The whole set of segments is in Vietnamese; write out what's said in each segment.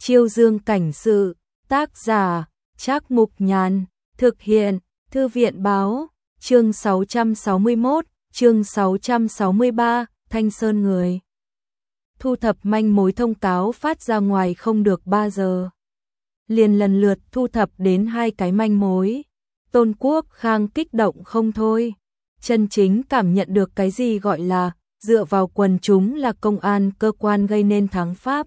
Chiêu Dương cảnh sự, tác giả, Trác Mục Nhàn, thực hiện, Thư viện báo, chương 661, chương 663, Thanh Sơn người. Thu thập manh mối thông cáo phát ra ngoài không được 3 giờ. Liền lần lượt thu thập đến 2 cái manh mối. Tôn Quốc Khang kích động không thôi. Chân chính cảm nhận được cái gì gọi là dựa vào quần chúng là công an cơ quan gây nên thắng Pháp.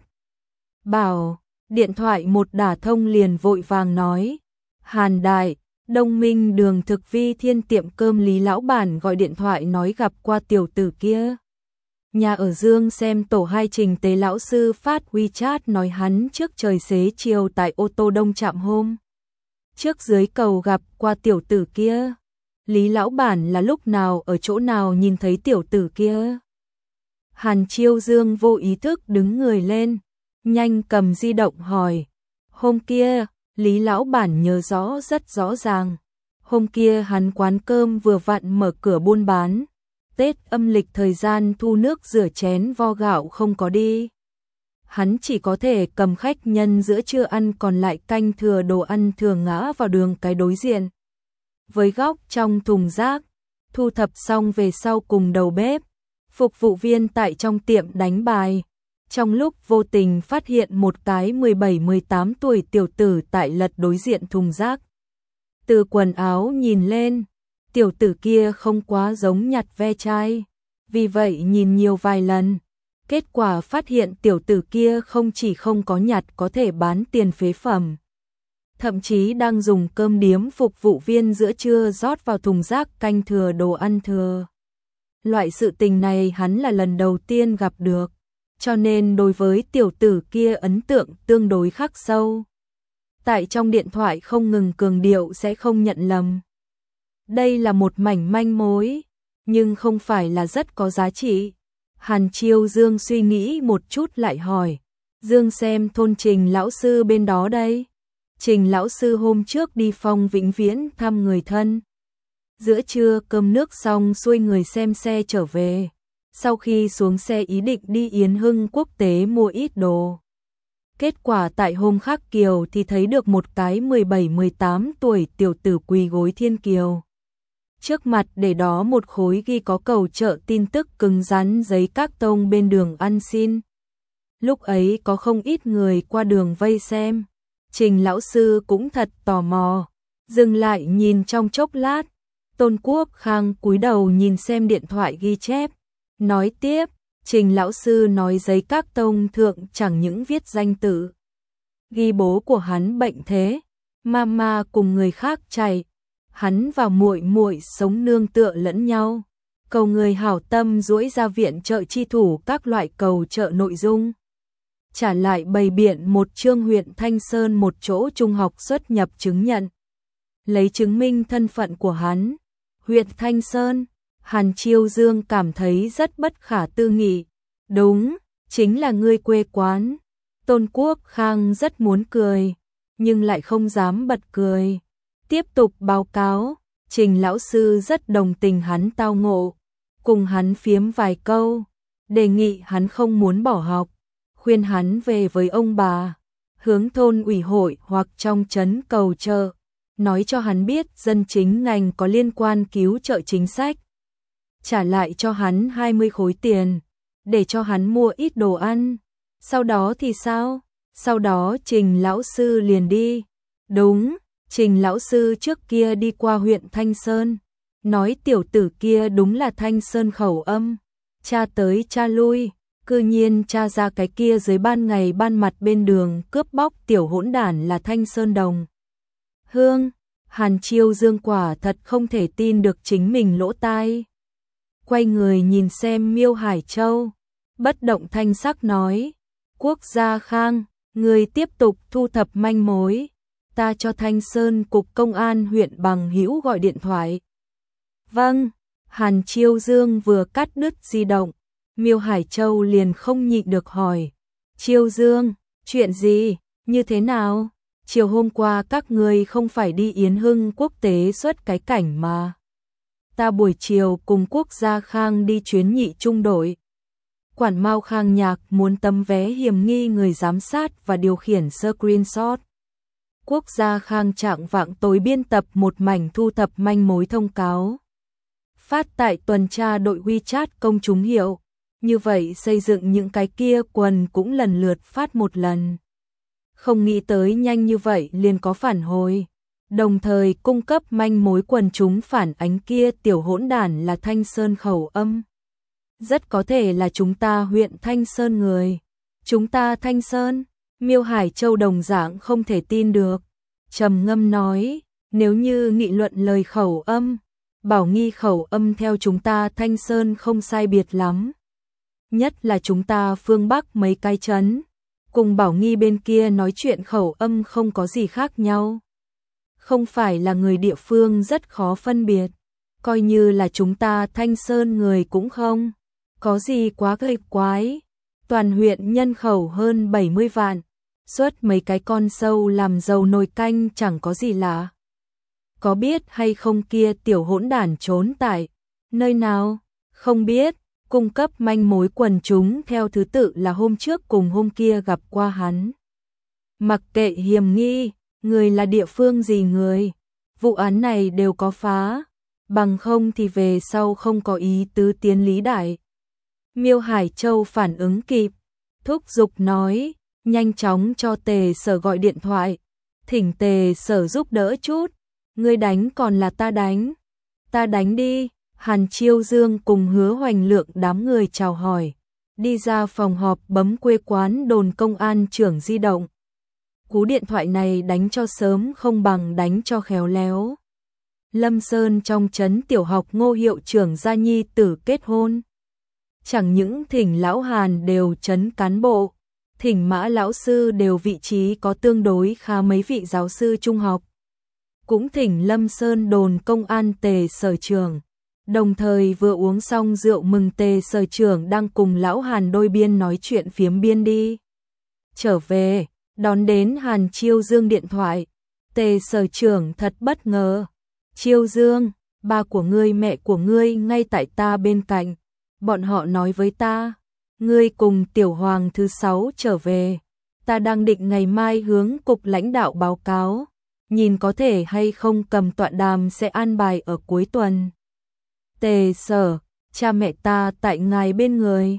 Bảo, điện thoại một đả thông liền vội vàng nói. Hàn Đại, Đông Minh đường thực vi thiên tiệm cơm Lý Lão Bản gọi điện thoại nói gặp qua tiểu tử kia. Nhà ở Dương xem tổ 2 Trình Tế Lão Sư phát WeChat nói hắn trước trời xế chiều tại ô tô đông trạm hôm. Trước dưới cầu gặp qua tiểu tử kia. Lý Lão Bản là lúc nào ở chỗ nào nhìn thấy tiểu tử kia. Hàn Chiêu Dương vô ý thức đứng người lên, nhanh cầm di động hỏi. Hôm kia, Lý Lão Bản nhớ rõ rất rõ ràng. Hôm kia hắn quán cơm vừa vặn mở cửa buôn bán. Tết âm lịch thời gian thu nước rửa chén vo gạo không có đi. Hắn chỉ có thể cầm khách nhân giữa trưa ăn còn lại canh thừa đồ ăn thừa ngã vào đường cái đối diện. Với góc trong thùng rác, thu thập xong về sau cùng đầu bếp, phục vụ viên tại trong tiệm đánh bài. Trong lúc vô tình phát hiện một cái 17-18 tuổi tiểu tử tại lật đối diện thùng rác. Từ quần áo nhìn lên, tiểu tử kia không quá giống nhặt ve chai, vì vậy nhìn nhiều vài lần. Kết quả phát hiện tiểu tử kia không chỉ không có nhặt có thể bán tiền phế phẩm. Thậm chí đang dùng cơm điếm phục vụ viên giữa trưa rót vào thùng rác canh thừa đồ ăn thừa. Loại sự tình này hắn là lần đầu tiên gặp được, cho nên đối với tiểu tử kia ấn tượng tương đối khắc sâu. Tại trong điện thoại không ngừng cường điệu sẽ không nhận lầm. Đây là một mảnh manh mối, nhưng không phải là rất có giá trị. Hàn Chiêu Dương suy nghĩ một chút lại hỏi. Dương xem thôn Trình Lão Sư bên đó đây. Trình Lão Sư hôm trước đi Phong Vĩnh Viễn thăm người thân. Giữa trưa cơm nước xong xuôi người xem xe trở về. Sau khi xuống xe ý định đi Yến Hưng Quốc tế mua ít đồ. Kết quả tại hôm khác Kiều thì thấy được một cái 17-18 tuổi tiểu tử quỳ gối thiên kiều. Trước mặt để đó một khối ghi có cầu chợ tin tức cứng rắn giấy các tông bên đường ăn xin. Lúc ấy có không ít người qua đường vây xem. Trình Lão Sư cũng thật tò mò, dừng lại nhìn trong chốc lát. Tôn Quốc Khang cúi đầu nhìn xem điện thoại ghi chép, nói tiếp. Trình Lão Sư nói giấy các tông thượng chẳng những viết danh tự, ghi bố của hắn bệnh thế, mama cùng người khác chạy, hắn và muội muội sống nương tựa lẫn nhau, cầu người hảo tâm duỗi ra viện trợ chi thủ các loại cầu trợ nội dung. Trả lại bày biện một chương huyện Thanh Sơn một chỗ trung học xuất nhập chứng nhận, lấy chứng minh thân phận của hắn. Huyện Thanh Sơn, Hàn Chiêu Dương cảm thấy rất bất khả tư nghị. Đúng, chính là ngươi quê quán. Tôn Quốc Khang rất muốn cười, nhưng lại không dám bật cười. Tiếp tục báo cáo, Trình Lão Sư rất đồng tình hắn tao ngộ, cùng hắn phiếm vài câu, đề nghị hắn không muốn bỏ học, khuyên hắn về với ông bà, hướng thôn ủy hội hoặc trong trấn cầu trợ, nói cho hắn biết dân chính ngành có liên quan cứu trợ chính sách. Trả lại cho hắn 20 khối tiền, để cho hắn mua ít đồ ăn. Sau đó thì sao? Sau đó Trình Lão Sư liền đi. Đúng, Trình Lão Sư trước kia đi qua huyện Thanh Sơn, nói tiểu tử kia đúng là Thanh Sơn khẩu âm. Cha tới cha lui, cư nhiên cha ra cái kia dưới ban ngày ban mặt bên đường cướp bóc tiểu hỗn đản là Thanh Sơn Đồng. Hương, Hàn Chiêu Dương quả thật không thể tin được chính mình lỗ tai. Quay người nhìn xem Miêu Hải Châu, bất động thanh sắc nói. Quốc gia Khang, người tiếp tục thu thập manh mối. Ta cho Thanh Sơn Cục Công an huyện Bằng Hữu gọi điện thoại. Vâng, Hàn Chiêu Dương vừa cắt đứt di động. Miêu Hải Châu liền không nhịn được hỏi. Chiêu Dương, chuyện gì, như thế nào? Chiều hôm qua các người không phải đi Yến Hưng Quốc tế xuất cái cảnh mà. Ta buổi chiều cùng Quốc gia Khang đi chuyến nhị trung đội. Quản Mao Khang Nhạc muốn tấm vé hiểm nghi người giám sát và điều khiển screenshot. Quốc gia Khang trạng vạng tối biên tập một mảnh thu thập manh mối thông cáo. Phát tại tuần tra đội WeChat công chúng hiệu. Như vậy xây dựng những cái kia quần cũng lần lượt phát một lần. Không nghĩ tới nhanh như vậy liền có phản hồi. Đồng thời cung cấp manh mối quần chúng phản ánh kia tiểu hỗn đản là Thanh Sơn khẩu âm. Rất có thể là chúng ta huyện Thanh Sơn người. Chúng ta Thanh Sơn, Miêu Hải Châu đồng dạng không thể tin được. Trầm ngâm nói, nếu như nghị luận lời khẩu âm, Bảo Nghi khẩu âm theo chúng ta Thanh Sơn không sai biệt lắm. Nhất là chúng ta phương Bắc mấy cái trấn, cùng Bảo Nghi bên kia nói chuyện khẩu âm không có gì khác nhau. Không phải là người địa phương rất khó phân biệt, coi như là chúng ta Thanh Sơn người cũng không có gì quá gây quái. Toàn huyện nhân khẩu hơn 70 vạn, suốt mấy cái con sâu làm dầu nồi canh chẳng có gì lạ. Có biết hay không kia tiểu hỗn đản trốn tại nơi nào? Không biết, cung cấp manh mối quần chúng theo thứ tự là hôm trước cùng hôm kia gặp qua hắn. Mặc kệ hiểm nghi, người là địa phương gì người, vụ án này đều có phá, bằng không thì về sau không có ý tứ tiến Lý Đại. Miêu Hải Châu phản ứng kịp, thúc giục nói, nhanh chóng cho Tề Sở gọi điện thoại, thỉnh Tề Sở giúp đỡ chút, ngươi đánh còn là ta đánh? Ta đánh đi. Hàn Chiêu Dương cùng Hứa Hoành Lượng đám người chào hỏi, đi ra phòng họp bấm quê quán đồn công an trưởng di động. Cú điện thoại này đánh cho sớm không bằng đánh cho khéo léo. Lâm Sơn trong trấn tiểu học Ngô hiệu trưởng gia nhi tử kết hôn. Chẳng những thỉnh lão Hàn đều trấn cán bộ, thỉnh Mã lão sư đều vị trí có tương đối khá mấy vị giáo sư trung học. Cũng thỉnh Lâm Sơn đồn công an Tề Sở trưởng. Đồng thời vừa uống xong rượu mừng Tề Sở trưởng đang cùng lão Hàn đôi biên nói chuyện phiếm biên đi. Trở về, đón đến Hàn Chiêu Dương điện thoại. Tề Sở trưởng thật bất ngờ. Chiêu Dương, ba của ngươi mẹ của ngươi ngay tại ta bên cạnh. Bọn họ nói với ta, ngươi cùng Tiểu Hoàng thứ 6 trở về. Ta đang định ngày mai hướng cục lãnh đạo báo cáo. Nhìn có thể hay không cầm tọa đàm sẽ an bài ở cuối tuần. Tề Sở, cha mẹ ta tại ngài bên người.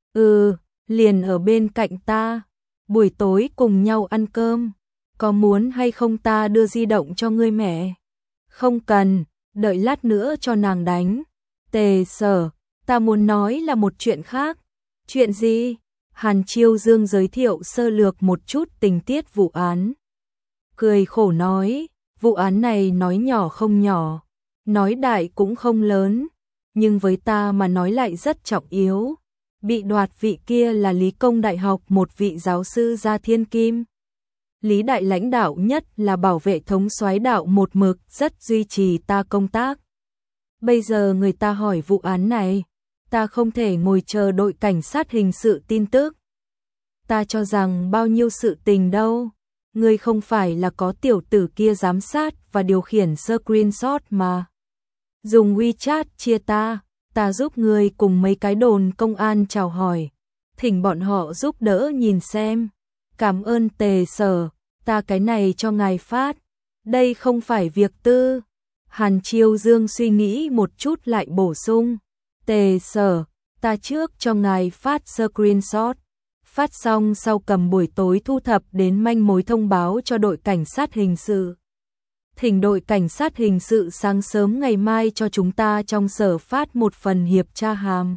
Liền ở bên cạnh ta. Buổi tối cùng nhau ăn cơm. Có muốn hay không ta đưa di động cho ngươi mẹ? Không cần, đợi lát nữa cho nàng đánh. Tề Sở, ta muốn nói là một chuyện khác. Chuyện gì? Hàn Chiêu Dương giới thiệu sơ lược một chút tình tiết vụ án. Cười khổ nói, vụ án này nói nhỏ không nhỏ, nói đại cũng không lớn, nhưng với ta mà nói lại rất trọng yếu. Bị đoạt vị kia là Lý Công Đại học một vị giáo sư gia thiên kim. Lý Đại lãnh đạo nhất là bảo vệ thống soái đạo một mực rất duy trì ta công tác. Bây giờ người ta hỏi vụ án này, ta không thể ngồi chờ đội cảnh sát hình sự tin tức. Ta cho rằng bao nhiêu sự tình đâu. Ngươi không phải là có tiểu tử kia giám sát và điều khiển screenshot mà. Dùng WeChat chia ta giúp ngươi cùng mấy cái đồn công an chào hỏi. Thỉnh bọn họ giúp đỡ nhìn xem. Cảm ơn Tề Sở, ta cái này cho ngài phát. Đây không phải việc tư. Hàn Chiêu Dương suy nghĩ một chút lại bổ sung. Tề Sở, ta trước cho ngài phát screenshot. Phát xong sau cầm buổi tối thu thập đến manh mối thông báo cho đội cảnh sát hình sự. Thỉnh đội cảnh sát hình sự sáng sớm ngày mai cho chúng ta trong sở phát một phần hiệp tra hàm.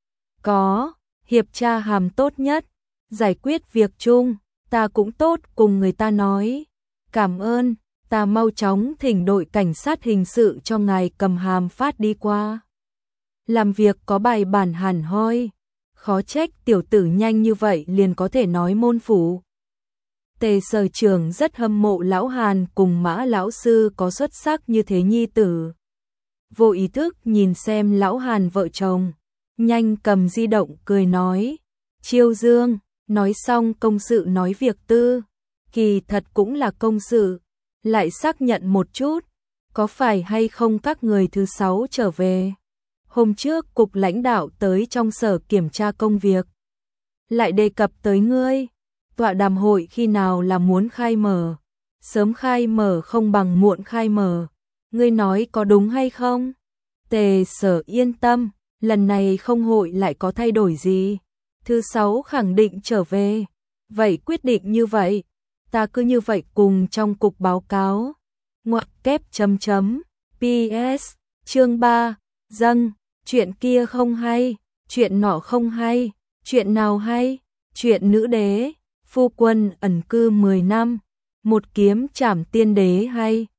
Có, hiệp tra hàm tốt nhất, giải quyết việc chung, ta cũng tốt cùng người ta nói. Cảm ơn, ta mau chóng thỉnh đội cảnh sát hình sự cho ngài cầm hàm phát đi qua. Làm việc có bài bản hẳn hoi. Khó trách tiểu tử nhanh như vậy liền có thể nói môn phủ. Tề Sở trưởng rất hâm mộ lão Hàn cùng Mã lão sư có xuất sắc như thế nhi tử. Vô ý thức nhìn xem lão Hàn vợ chồng, nhanh cầm di động cười nói. Chiêu Dương, nói xong công sự nói việc tư. Kỳ thật cũng là công sự. Lại xác nhận một chút, có phải hay không các người thứ 6 trở về? Hôm trước cục lãnh đạo tới trong sở kiểm tra công việc. Lại đề cập tới ngươi. Tọa đàm hội khi nào là muốn khai mở? Sớm khai mở không bằng muộn khai mở. Ngươi nói có đúng hay không? Tề Sở yên tâm, lần này không hội lại có thay đổi gì. Thứ 6 khẳng định trở về. Vậy quyết định như vậy. Ta cứ như vậy cùng trong cục báo cáo. Ngoặc kép chấm chấm. PS, chương 3, dâng, chuyện kia không hay, chuyện nọ không hay, chuyện nào hay, chuyện nữ đế, phu quân ẩn cư 10 năm, một kiếm trảm tiên đế hay.